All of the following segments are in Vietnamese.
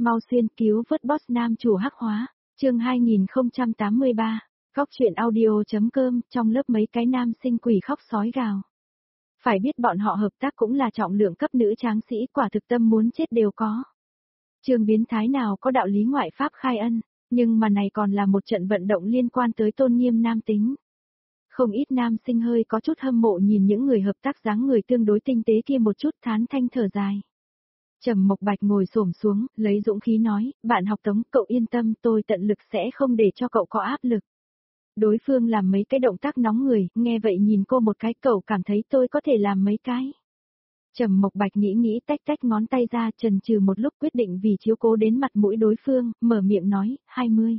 Mau xuyên cứu vớt boss nam chủ hắc hóa, chương 2083, góc chuyện audio.com, trong lớp mấy cái nam sinh quỷ khóc sói gào. Phải biết bọn họ hợp tác cũng là trọng lượng cấp nữ tráng sĩ, quả thực tâm muốn chết đều có. Trương biến thái nào có đạo lý ngoại pháp khai ân, nhưng mà này còn là một trận vận động liên quan tới tôn nghiêm nam tính. Không ít nam sinh hơi có chút hâm mộ nhìn những người hợp tác dáng người tương đối tinh tế kia một chút, thán thanh thở dài. Trầm Mộc Bạch ngồi xổm xuống, lấy dũng khí nói, bạn học Tống, cậu yên tâm, tôi tận lực sẽ không để cho cậu có áp lực. Đối phương làm mấy cái động tác nóng người, nghe vậy nhìn cô một cái, cậu cảm thấy tôi có thể làm mấy cái. Trầm Mộc Bạch nghĩ tách tách ngón tay ra, chần chừ một lúc quyết định vì chiếu cố đến mặt mũi đối phương, mở miệng nói, 20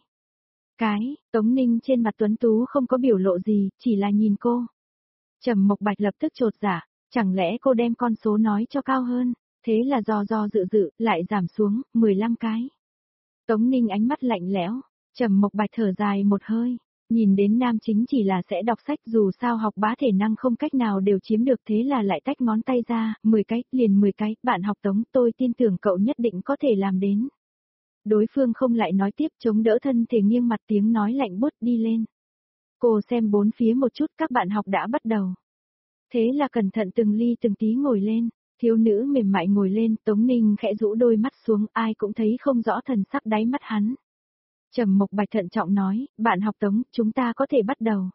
cái. Tống Ninh trên mặt tuấn tú không có biểu lộ gì, chỉ là nhìn cô. Trầm Mộc Bạch lập tức chột dạ, chẳng lẽ cô đem con số nói cho cao hơn, thế là do dự, lại giảm xuống, 15 cái. Tống Ninh ánh mắt lạnh lẽo, Trầm Mộc Bạch thở dài một hơi, nhìn đến nam chính chỉ là sẽ đọc sách, dù sao học bá thể năng không cách nào đều chiếm được, thế là lại tách ngón tay ra, 10 cái, liền 10 cái, bạn học Tống, tôi tin tưởng cậu nhất định có thể làm đến. Đối phương không lại nói tiếp, chống đỡ thân thể nghiêng mặt, tiếng nói lạnh buốt, đi lên. Cô xem bốn phía một chút, các bạn học đã bắt đầu. Thế là cẩn thận từng ly từng tí ngồi lên, thiếu nữ mềm mại ngồi lên, Tống Ninh khẽ rũ đôi mắt xuống, ai cũng thấy không rõ thần sắc đáy mắt hắn. Trầm Mộc Bạch thận trọng nói, bạn học Tống, chúng ta có thể bắt đầu.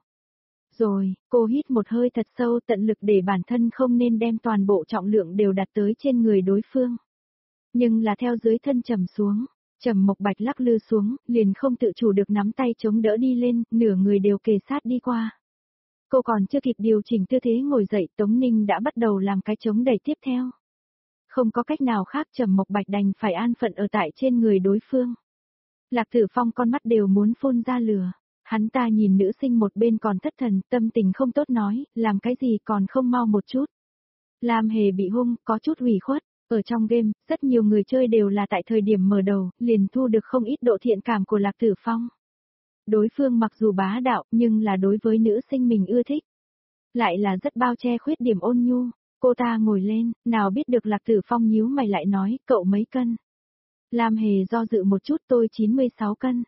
Rồi, cô hít một hơi thật sâu, tận lực để bản thân không nên đem toàn bộ trọng lượng đều đặt tới trên người đối phương. Nhưng là theo dưới thân trầm xuống, Trầm Mộc Bạch lắc lư xuống, liền không tự chủ được nắm tay chống đỡ đi lên, nửa người đều kề sát đi qua. Cô còn chưa kịp điều chỉnh tư thế ngồi dậy, Tống Ninh đã bắt đầu làm cái chống đẩy tiếp theo. Không có cách nào khác, Trầm Mộc Bạch đành phải an phận ở tại trên người đối phương. Lạc Tử Phong con mắt đều muốn phun ra lửa. Hắn ta nhìn nữ sinh một bên còn thất thần, tâm tình không tốt nói, làm cái gì còn không mau một chút. Lam Hề bị hung, có chút ủy khuất. Ở trong game, rất nhiều người chơi đều là tại thời điểm mở đầu, liền thu được không ít độ thiện cảm của Lạc Tử Phong. Đối phương mặc dù bá đạo, nhưng là đối với nữ sinh mình ưa thích. Lại là rất bao che khuyết điểm ôn nhu. Cô ta ngồi lên, nào biết được Lạc Tử Phong nhíu mày lại nói, cậu mấy cân? Lam Hề do dự một chút, tôi 96 cân.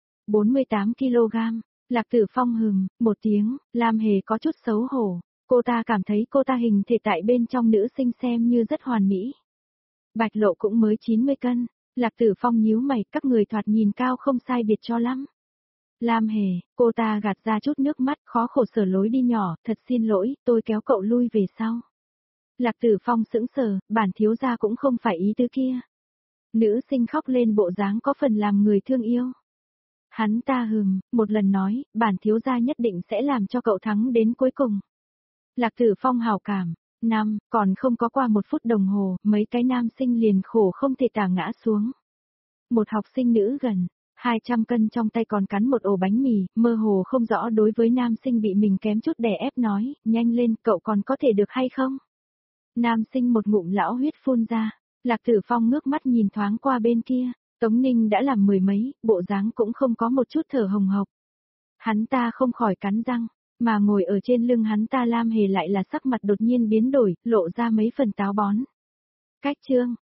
48 kg. Lạc Tử Phong một tiếng, Lam Hề có chút xấu hổ. Cô ta cảm thấy cô ta hình thể tại bên trong nữ sinh xem như rất hoàn mỹ. Bạch Lộ cũng mới 90 cân. Lạc Tử Phong nhíu mày, các người thoạt nhìn cao không sai biệt cho lắm. Lam Hề, cô ta gạt ra chút nước mắt, khó khổ sở lối đi nhỏ, thật xin lỗi, tôi kéo cậu lui về sau. Lạc Tử Phong sững sờ, bản thiếu gia cũng không phải ý tứ kia. Nữ sinh khóc lên bộ dáng có phần làm người thương yêu. Hắn ta một lần nói, bản thiếu gia nhất định sẽ làm cho cậu thắng đến cuối cùng. Lạc Tử Phong hào cảm, còn không có qua 1 phút đồng hồ, mấy cái nam sinh liền khổ không thể tả ngã xuống. Một học sinh nữ gần 200 cân trong tay còn cắn một ổ bánh mì, mơ hồ không rõ đối với nam sinh bị mình kém chút đè ép nói, nhanh lên, cậu còn có thể được hay không? Nam sinh một ngụm lão huyết phun ra, Lạc Tử Phong ngước mắt nhìn thoáng qua bên kia, Tống Ninh đã làm 10 mấy, bộ dáng cũng không có một chút thở hồng hộc. Hắn ta không khỏi cắn răng, mà ngồi ở trên lưng hắn ta Lam Hề lại là sắc mặt đột nhiên biến đổi, lộ ra mấy phần táo bón. Cách chương,